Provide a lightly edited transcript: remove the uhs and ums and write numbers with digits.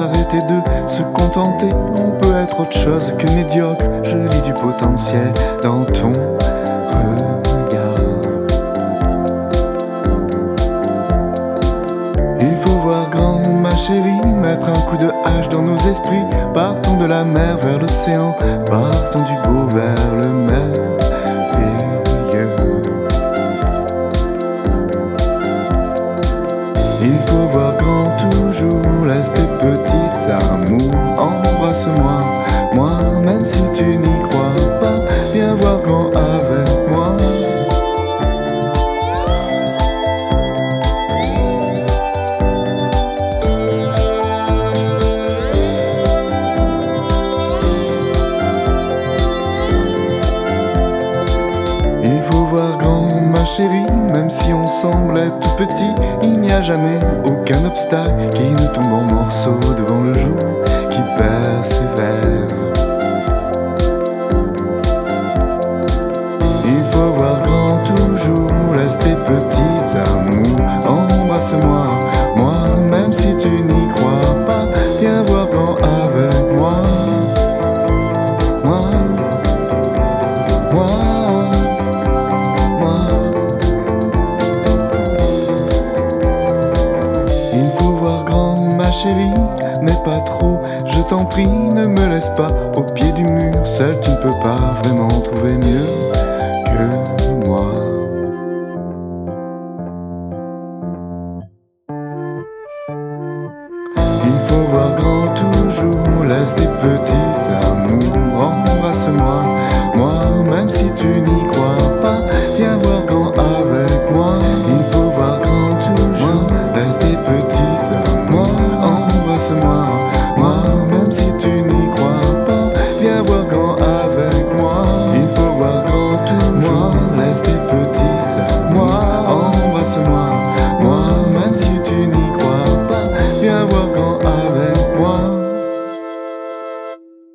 arrêter de se contenter. On peut être autre chose que médiocre. Je lis du potentiel dans ton regard. Il faut voir grand, ma chérie, mettre un coup de hache dans nos esprits. Partons de la mer vers l'océan, partons du beau vers le merveilleux. Il faut voir grand toujours, laisse tes petites amours, embrasse-moi, moi, même si tu n'y crois pas, viens voir grand avec moi. Il faut voir grand, ma chérie, même si on semble être tout petit, il n'y a jamais aucun obstacle qui ne tombe en morceaux devant le jour qui persévère. Il faut voir grand toujours, laisse tes petites amours, embrasse-moi, moi, même si tu n'y crois pas, viens voir grand avec moi. Moi, moi. Chérie, mais pas trop, je t'en prie, ne me laisse pas au pied du mur. Seul tu ne peux pas vraiment trouver mieux que moi. Il faut voir grand toujours, laisse tes petites amours, embrasse-moi, moi, même si tu n'y crois pas, viens voir grand avec moi. Il faut voir grand toujours, laisse tes petites amours, embrasse-moi, moi, même si tu n'y crois pas, viens voir grand avec moi. Il faut voir grand toujours, laisse tes petites amours, embrasse-moi.